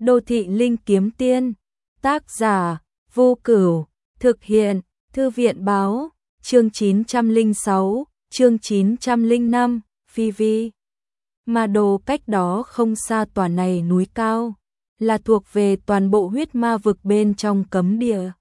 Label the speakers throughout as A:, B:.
A: Đô thị linh kiếm tiên, tác giả, Vô Cửu, thực hiện, Thư viện báo, chương 906, chương 905, Phi Vi. Ma Đô cách đó không xa tòa này núi cao, là thuộc về toàn bộ huyết ma vực bên trong cấm địa.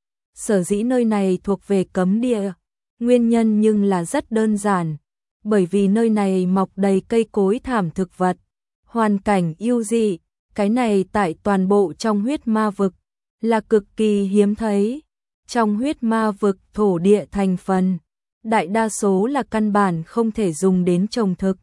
A: Sở dĩ nơi này thuộc về cấm địa, nguyên nhân nhưng là rất đơn giản, bởi vì nơi này mọc đầy cây cối thảm thực vật, hoàn cảnh yêu dị, cái này tại toàn bộ trong huyết ma vực là cực kỳ hiếm thấy. Trong huyết ma vực thổ địa thành phần, đại đa số là căn bản không thể dùng đến trồng thực,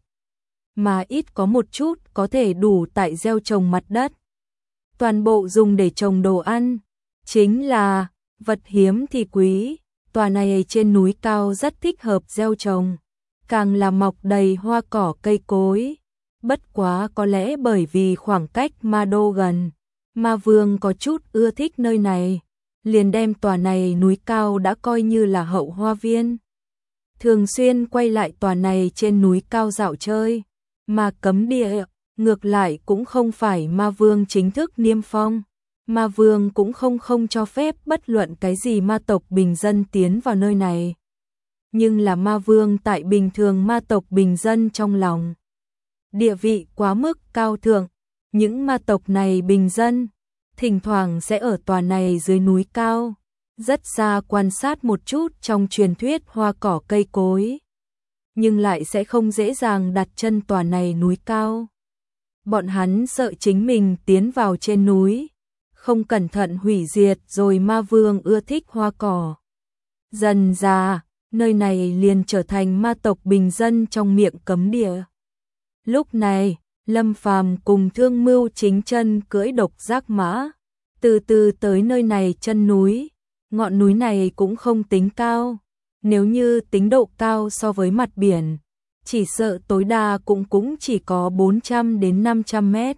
A: mà ít có một chút có thể đủ tại gieo trồng mặt đất. Toàn bộ dùng để trồng đồ ăn, chính là vật hiếm thì quý, tòa này trên núi cao rất thích hợp gieo trồng, càng là mọc đầy hoa cỏ cây cối. Bất quá có lẽ bởi vì khoảng cách Ma Đô gần, Ma Vương có chút ưa thích nơi này, liền đem tòa này núi cao đã coi như là hậu hoa viên. Thường xuyên quay lại tòa này trên núi cao dạo chơi, mà cấm địa, ngược lại cũng không phải Ma Vương chính thức niêm phong. Ma Vương cũng không cho phép bất luận cái gì ma tộc bình dân tiến vào nơi này. Nhưng là Ma Vương tại bình thường ma tộc bình dân trong lòng, địa vị quá mức cao thượng, những ma tộc này bình dân, thỉnh thoảng sẽ ở tòa này dưới núi cao, rất xa quan sát một chút trong truyền thuyết hoa cỏ cây cối, nhưng lại sẽ không dễ dàng đặt chân tòa này núi cao. Bọn hắn sợ chính mình tiến vào trên núi, không cẩn thận hủy diệt rồi Ma Vương ưa thích hoa cỏ. Dần ra, nơi này liền trở thành ma tộc bình dân trong miệng cấm địa. Lúc này, Lâm Phàm cùng Thương Mưu Chính Chân cưỡi độc giác mã, từ từ tới nơi này chân núi. Ngọn núi này cũng không tính cao, nếu như tính độ cao so với mặt biển, chỉ sợ tối đa cũng chỉ có 400 đến 500 mét.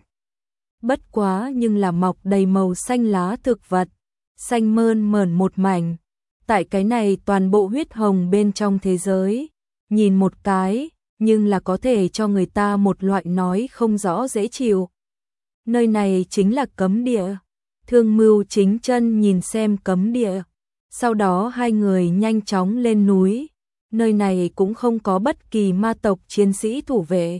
A: Bất quá nhưng là mọc đầy màu xanh lá thực vật, xanh mơn mởn một mảnh. Tại cái này toàn bộ huyết hồng bên trong thế giới, nhìn một cái, nhưng là có thể cho người ta một loại nói không rõ dễ chịu. Nơi này chính là cấm địa. Thương Mưu Chính Chân nhìn xem cấm địa, sau đó hai người nhanh chóng lên núi. Nơi này cũng không có bất kỳ ma tộc chiến sĩ thủ vệ.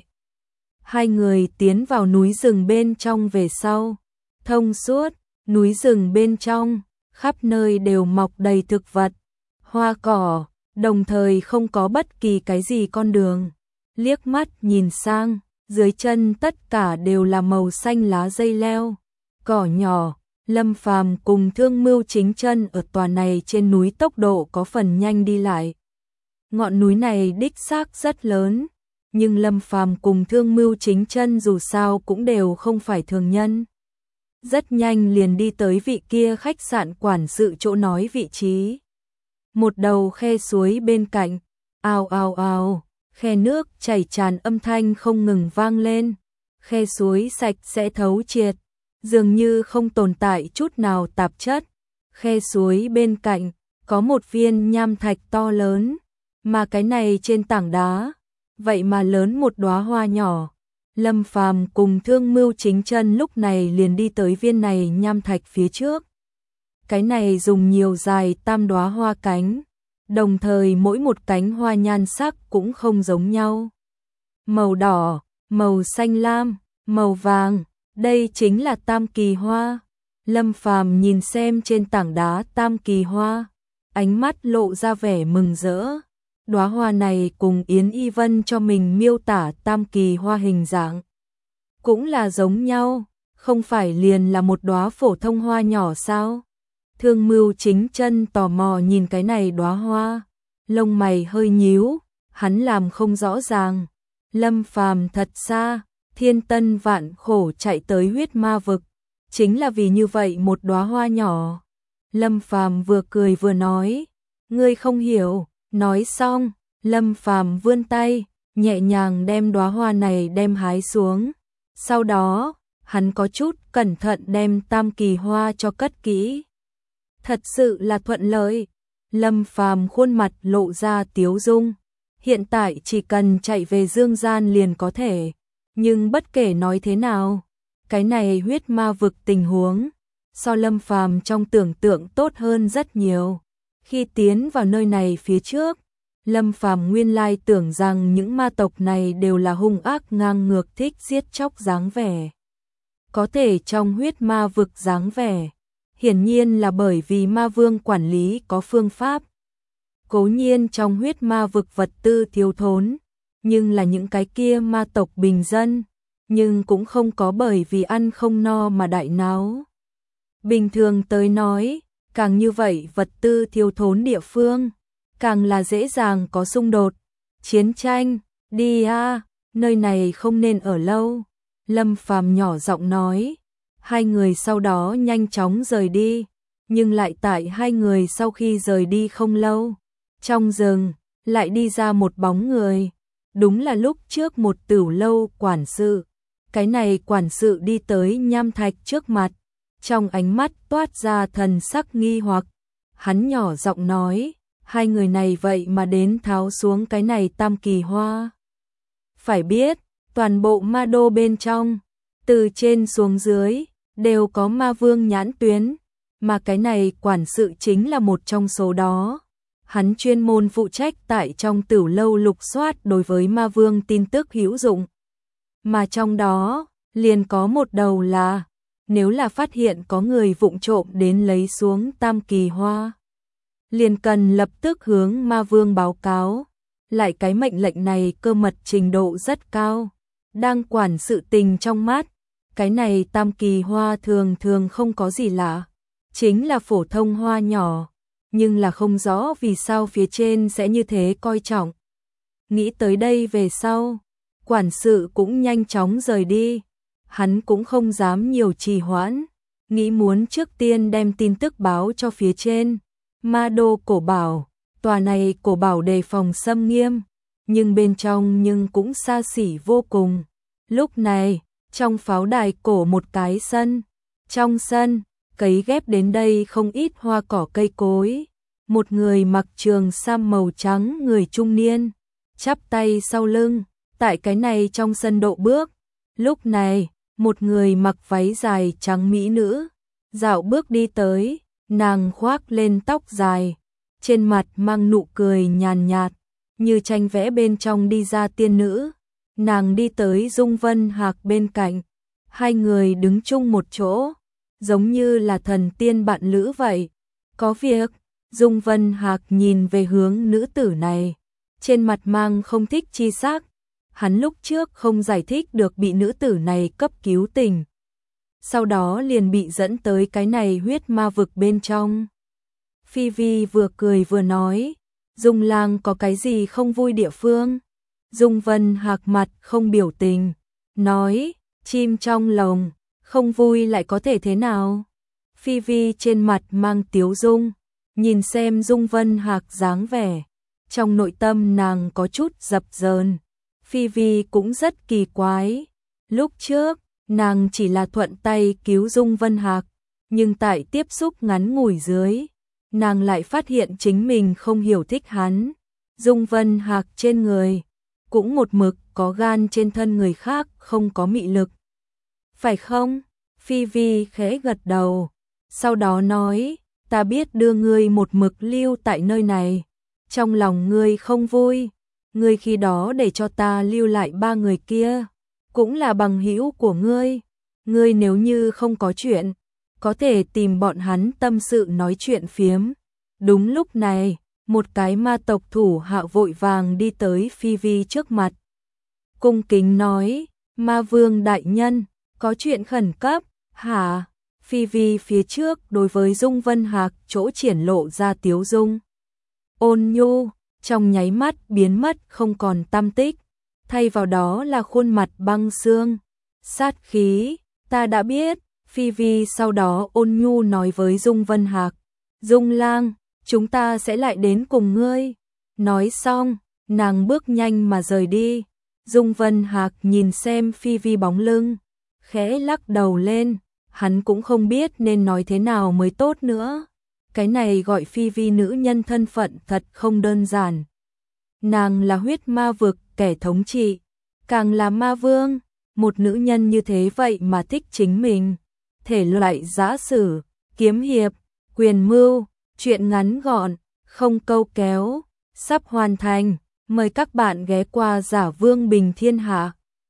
A: Hai người tiến vào núi rừng bên trong về sau, thông suốt, núi rừng bên trong, khắp nơi đều mọc đầy thực vật, hoa cỏ, đồng thời không có bất kỳ cái gì con đường. Liếc mắt nhìn sang, dưới chân tất cả đều là màu xanh lá dây leo, cỏ nhỏ. Lâm Phàm cùng Thương Mưu Chính Chân ở tòa này trên núi tốc độ có phần nhanh đi lại. Ngọn núi này đích xác rất lớn, nhưng Lâm Phàm cùng Thương Mưu Chính Chân dù sao cũng đều không phải thường nhân. Rất nhanh liền đi tới vị kia khách sạn quản sự chỗ nói vị trí. Một đầu khe suối bên cạnh, ào ào ào, khe nước chảy tràn âm thanh không ngừng vang lên. Khe suối sạch sẽ thấu triệt, dường như không tồn tại chút nào tạp chất. Khe suối bên cạnh có một viên nham thạch to lớn, mà cái này trên tảng đá, vậy mà lớn một đóa hoa nhỏ. Lâm Phàm cùng Thương Mưu Chính Chân lúc này liền đi tới viên này nham thạch phía trước. Cái này dùng nhiều dài tam đóa hoa cánh, đồng thời mỗi một cánh hoa nhan sắc cũng không giống nhau. Màu đỏ, màu xanh lam, màu vàng, đây chính là tam kỳ hoa. Lâm Phàm nhìn xem trên tảng đá tam kỳ hoa, ánh mắt lộ ra vẻ mừng rỡ. Đóa hoa này cùng Yến Y Vân cho mình miêu tả tam kỳ hoa hình dạng cũng là giống nhau, không phải liền là một đóa phổ thông hoa nhỏ sao? Thương Mưu Chính Chân tò mò nhìn cái này đóa hoa, lông mày hơi nhíu, hắn làm không rõ ràng. Lâm Phàm thật xa, thiên tân vạn khổ chạy tới huyết ma vực, chính là vì như vậy một đóa hoa nhỏ. Lâm Phàm vừa cười vừa nói, ngươi không hiểu. Nói xong, Lâm Phàm vươn tay, nhẹ nhàng đem đóa hoa này đem hái xuống. Sau đó, hắn có chút cẩn thận đem tam kỳ hoa cho cất kỹ. Thật sự là thuận lợi. Lâm Phàm khuôn mặt lộ ra tiếu dung. Hiện tại chỉ cần chạy về dương gian liền có thể. Nhưng bất kể nói thế nào, cái này huyết ma vực tình huống, so Lâm Phàm trong tưởng tượng tốt hơn rất nhiều. Khi tiến vào nơi này phía trước, Lâm Phàm nguyên lai tưởng rằng những ma tộc này đều là hung ác ngang ngược thích giết chóc dáng vẻ. Có thể trong huyết ma vực dáng vẻ, hiển nhiên là bởi vì ma vương quản lý có phương pháp. Cố nhiên trong huyết ma vực vật tư thiếu thốn, nhưng là những cái kia ma tộc bình dân, nhưng cũng không có bởi vì ăn không no mà đại náo. Bình thường tới nói, càng như vậy vật tư thiếu thốn địa phương, càng là dễ dàng có xung đột, chiến tranh, đi a, nơi này không nên ở lâu. Lâm Phàm nhỏ giọng nói, hai người sau đó nhanh chóng rời đi, nhưng lại tại hai người sau khi rời đi không lâu, trong rừng lại đi ra một bóng người, đúng là lúc trước một tửu lâu quản sự. Cái này quản sự đi tới nham thạch trước mặt, trong ánh mắt toát ra thần sắc nghi hoặc, hắn nhỏ giọng nói, hai người này vậy mà đến tháo xuống cái này tam kỳ hoa. Phải biết, toàn bộ ma đô bên trong, từ trên xuống dưới, đều có ma vương nhãn tuyến, mà cái này quản sự chính là một trong số đó. Hắn chuyên môn phụ trách tại trong tửu lâu lục soát đối với ma vương tin tức hữu dụng. Mà trong đó, liền có một đầu là, nếu là phát hiện có người vụng trộm đến lấy xuống tam kỳ hoa, liền cần lập tức hướng ma vương báo cáo. Lại cái mệnh lệnh này cơ mật trình độ rất cao, đang quản sự tình trong mắt, cái này tam kỳ hoa thường thường không có gì lạ, chính là phổ thông hoa nhỏ, nhưng là không rõ vì sao phía trên sẽ như thế coi trọng. Nghĩ tới đây về sau, quản sự cũng nhanh chóng rời đi, hắn cũng không dám nhiều trì hoãn, nghĩ muốn trước tiên đem tin tức báo cho phía trên. Ma đô cổ bảo, tòa này cổ bảo đề phòng xâm nghiêm, nhưng bên trong nhưng cũng xa xỉ vô cùng. Lúc này, trong pháo đài cổ một cái sân, trong sân, cấy ghép đến đây không ít hoa cỏ cây cối. Một người mặc trường sam màu trắng người trung niên, chắp tay sau lưng, tại cái này trong sân độ bước. Lúc này, một người mặc váy dài trắng mỹ nữ, dạo bước đi tới, nàng khoác lên tóc dài, trên mặt mang nụ cười nhàn nhạt, như tranh vẽ bên trong đi ra tiên nữ. Nàng đi tới Dung Vân Hạc bên cạnh, hai người đứng chung một chỗ, giống như là thần tiên bạn lữ vậy. Có việc, Dung Vân Hạc nhìn về hướng nữ tử này, trên mặt mang không thích chi sắc. Hắn lúc trước không giải thích được bị nữ tử này cấp cứu tình, sau đó liền bị dẫn tới cái này huyết ma vực bên trong. Phi Vi vừa cười vừa nói, Dung lang có cái gì không vui địa phương? Dung Vân Hạc mặt không biểu tình, nói, chim trong lồng, không vui lại có thể thế nào? Phi Vi trên mặt mang tiếu dung, nhìn xem Dung Vân Hạc dáng vẻ, trong nội tâm nàng có chút dập dờn. Phi Vi cũng rất kỳ quái, lúc trước, nàng chỉ là thuận tay cứu Dung Vân Hạc, nhưng tại tiếp xúc ngắn ngủi dưới, nàng lại phát hiện chính mình không hiểu thích hắn. Dung Vân Hạc trên người, cũng một mực có gan trên thân người khác không có mị lực. Phải không? Phi Vi khẽ gật đầu, sau đó nói, ta biết đưa ngươi một mực lưu tại nơi này, trong lòng ngươi không vui, ngươi khi đó để cho ta lưu lại ba người kia, cũng là bằng hữu của ngươi. Ngươi nếu như không có chuyện, có thể tìm bọn hắn tâm sự nói chuyện phiếm. Đúng lúc này, một cái ma tộc thủ hạ vội vàng đi tới Phi Vi trước mặt. Cung kính nói, ma vương đại nhân, có chuyện khẩn cấp, hả? Phi Vi phía trước đối với Dung Vân Hạc chỗ triển lộ ra tiếu dung. Ôn nhu, trong nháy mắt biến mất không còn tăm tích, thay vào đó là khuôn mặt băng xương, sát khí. Ta đã biết. Phi Vi sau đó ôn nhu nói với Dung Vân Hạc, Dung lang, chúng ta sẽ lại đến cùng ngươi. Nói xong, nàng bước nhanh mà rời đi. Dung Vân Hạc nhìn xem Phi Vi bóng lưng, khẽ lắc đầu lên, hắn cũng không biết nên nói thế nào mới tốt nữa. Cái này gọi Phi Vi nữ nhân thân phận thật không đơn giản. Nàng là huyết ma vực kẻ thống trị, càng là ma vương, một nữ nhân như thế vậy mà thích chính mình. Thể loại giã sử, kiếm hiệp, quyền mưu, truyện ngắn gọn, không câu kéo, sắp hoàn thành. Mời các bạn ghé qua Giả Vương Bình Thiên Hạ.